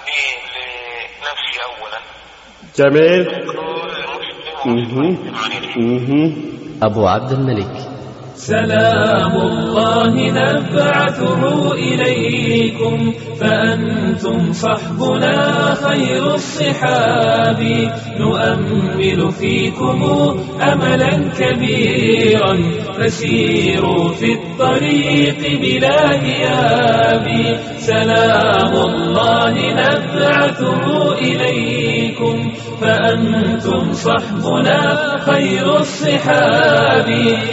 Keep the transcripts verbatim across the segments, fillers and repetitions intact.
به لنفسي أولا. جميل. أبو عبد الملك. سلام الله نبعثه إليكم فأنتم صحبنا خير الصحاب، نؤمل فيكم أملا كبيرا فسيروا في الطريق بلا هياب. سلام الله نبعثه إليكم فأنتم صحبنا خير الصحاب،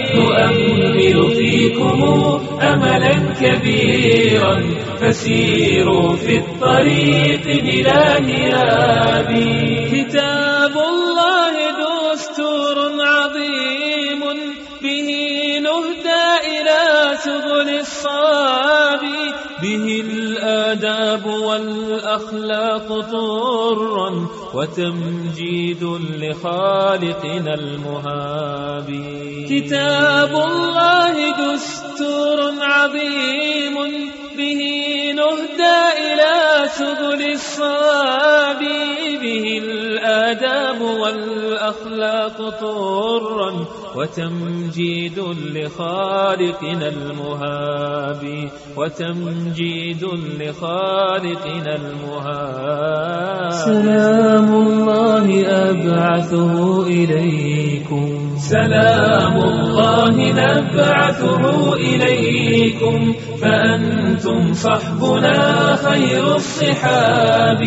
نؤمل فيكم أملا كبيرا فسيروا في الطريق بلا هياب. كتاب الله دستور عظيم به نهدى إلى سبل الصواب، به الآداب والأخلاق طرا وتمجيد لخالقنا المهاب. كتاب الله دستور عظيم به نهدى إلى سبل الصواب، به الآداب والأخلاق طرا وتمجيد لخالقنا المهاب، وتمجيد لخالقنا المهاب. سلام الله أبعثه إليكم، سلام الله نبعثه إليكم فأنتم صحبنا خير الصحاب،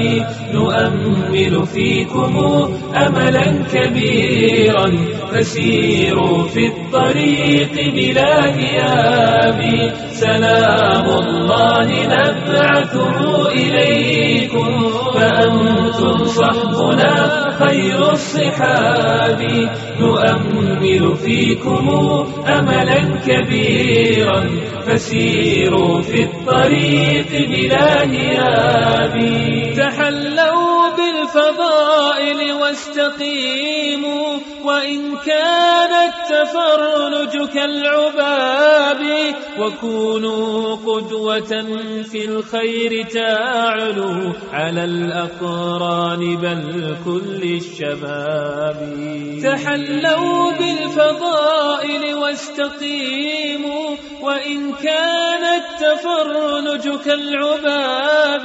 نؤمل فيكم أملا كبيرا فسيروا في الطريق بلا هياب. سلام الله نبعثه إليكم فأنتم صحبنا خير الصحاب، نؤمل فيكم أملا كبيرا فسيروا في الطريق بلا هياب. تحلوا بالفضائل واستقيموا وإن كان التفرج كالعباب، وكونوا قدوة في الخير تعلوا على الأقران بل كل الشباب. تحلوا بالفضائل واستقيموا وإن كان التفرج كالعباب،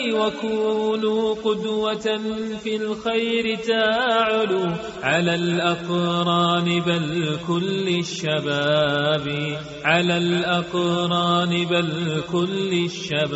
وكونوا قدوة في الخير تعلوا على الأقران بل كل الشباب، على الأقران بل كل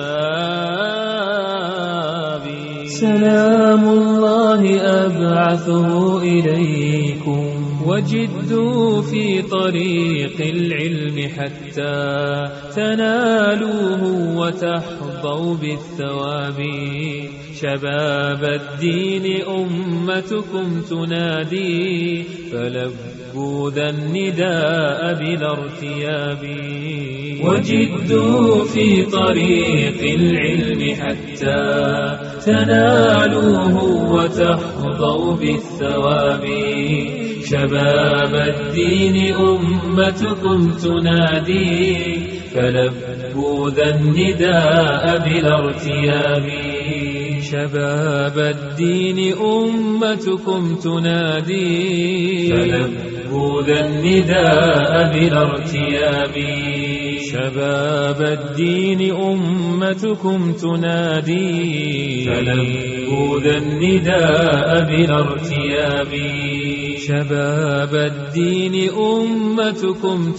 الشباب. سلام الله أبعثه إليكم وجدوا في طريق العلم حتى تنالوه وتحظوا بالثواب. شباب الدين أمتكم تنادي فلبوا ذا النداء بلا ارتياب. وجدوا في طريق العلم حتى تنالوه وتحظوا بالثواب. شباب الدين أمتكم تنادي فلبوا ذا النداء بلا ارتياب. شباب الدين أمتكم تنادي فلبوا ذا النداء بلا ارتياب. شباب الدين أمتكم تنادي فلبوا ذا النداء بلا ارتياب. شباب الدين أمتكم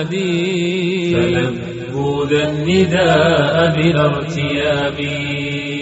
تنادي فلبوا ذا النداء بلا ارتياب.